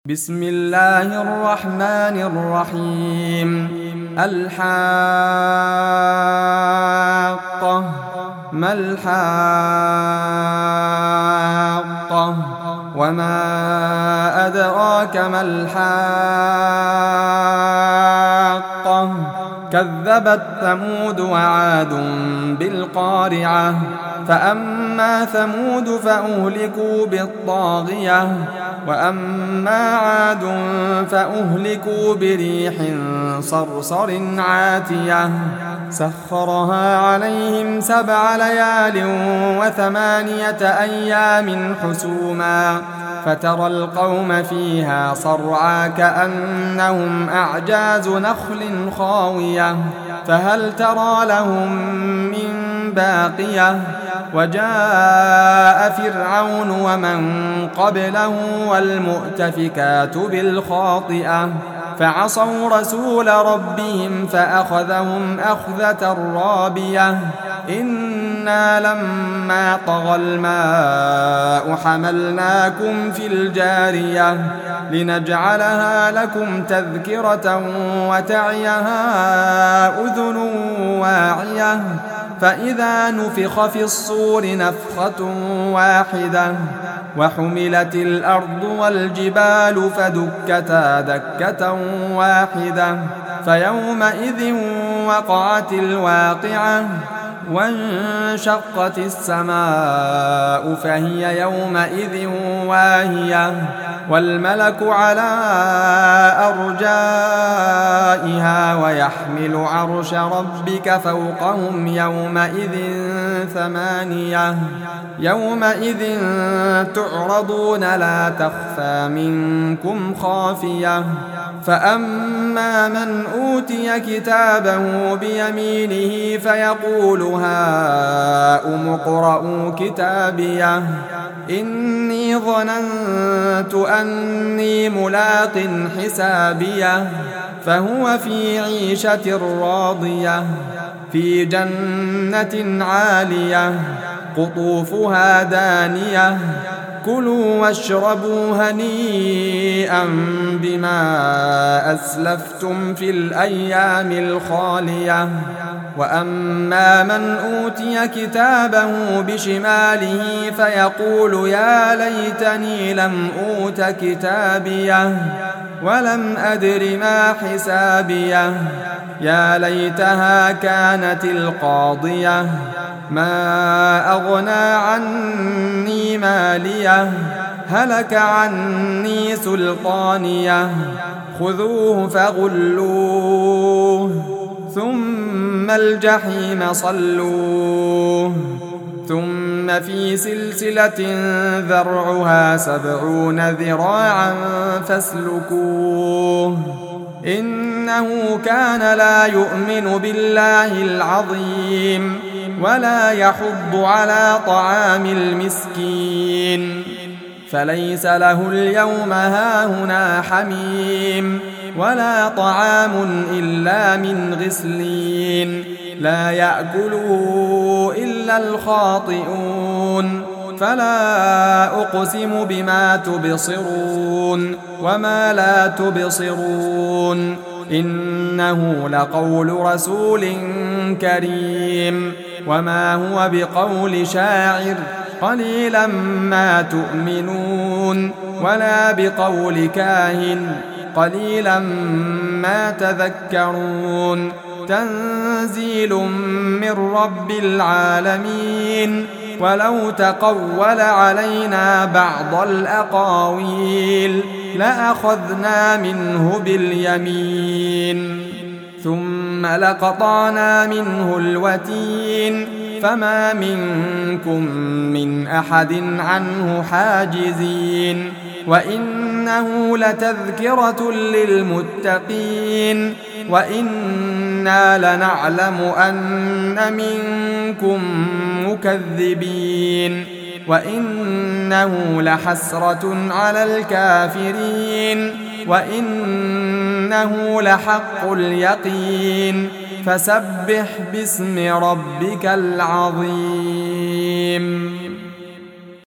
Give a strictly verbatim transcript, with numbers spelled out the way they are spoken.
بسم الله الرحمن الرحيم. الحاقة ما الحاقة وما أدراك ما الحاقة كذبت ثمود وعاد بالقارعة فأما ثمود فأهلكوا بالطاغية وأما عاد فأهلكوا بريح صرصر عاتية سخرها عليهم سبع ليال وثمانية أيام حسوما فترى القوم فيها صرعى كأنهم أعجاز نخل خاوية فهل ترى لهم من باقية وجاء فرعون ومن قبله والمؤتفكات بالخاطئة فعصوا رسول ربهم فأخذهم أخذة رابية إنا لما طغى الماء حملناكم في الجارية لنجعلها لكم تذكرة وتعيها أذن واعية فإذا نفخ في الصور نفخة واحدة وحملت الأرض والجبال فدكتا دكة واحدة فيومئذ وقعت الواقعة وانشقت السماء فهي يومئذ واهية والملك على أرجائها ويحمل عرش ربك فوقهم يومئذ ثمانية يومئذ تعرضون لا تخفى منكم خافية فأما من أوتي كتابه بيمينه فيقول هاؤم اقرءوا كتابيه إني ظننت أني ملاق حسابيه فهو في عيشة راضية في جنة عالية قطوفها دانية كلوا واشربوا هنيئا بما أسلفتم في الأيام الخالية وأما من أوتي كتابه بشماله فيقول يا ليتني لم أوت كتابيه ولم أدر ما حسابيه يا ليتها كانت القاضية ما أغنى عني ماليه هلك عني سلطانيه خذوه فغلوه ثم الجحيم صلوه ثم في سلسلة ذرعها سبعون ذراعا فاسلكوه إنه كان لا يؤمن بالله العظيم ولا يحض على طعام المسكين فليس له اليوم هاهنا حميم ولا طعام إلا من غسلين لا يأكله إلا الخاطئون فلا أقسم بما تبصرون وما لا تبصرون إنه لقول رسول كريم وما هو بقول شاعر قليلا ما تؤمنون ولا بقول كاهن قليلا ما تذكرون تنزيل من رب العالمين ولو تقول علينا بعض الأقاويل لأخذنا منه باليمين ثم لقطعنا منه الوتين فما منكم من أحد عنه حاجزين وإنه لتذكرة للمتقين وإنا لنعلم أن منكم مكذبين وإنه لحسرة على الكافرين وإنه لحق اليقين فسبح باسم ربك العظيم.